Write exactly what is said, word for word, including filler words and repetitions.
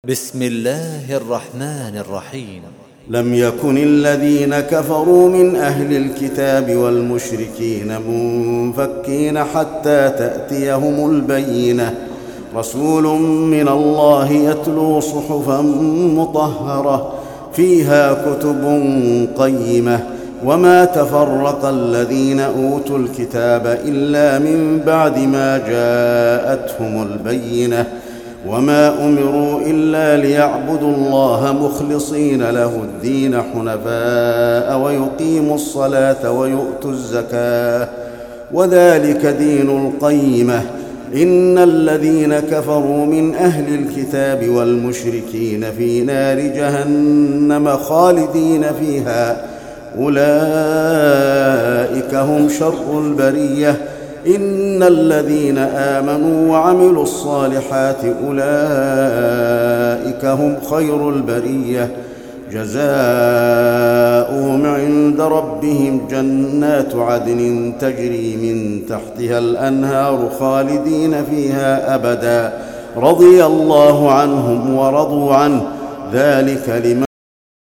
بسم الله الرحمن الرحيم. لم يكن الذين كفروا من أهل الكتاب والمشركين منفكين حتى تأتيهم البينة، رسول من الله يتلو صحفا مطهرة فيها كتب قيمة، وما تفرق الذين أوتوا الكتاب إلا من بعد ما جاءتهم البينة، وما أمروا إلا ليعبدوا الله مخلصين له الدين حنفاء ويقيموا الصلاة ويؤتوا الزكاة، وذلك دين القيمة. إن الذين كفروا من أهل الكتاب والمشركين في نار جهنم خالدين فيها، أولئك هم شر البرية. إن الذين آمنوا وعملوا الصالحات أولئك هم خير البرية، جزاؤهم عند ربهم جنات عدن تجري من تحتها الأنهار خالدين فيها أبدا، رضي الله عنهم ورضوا عنه، ذلك لمن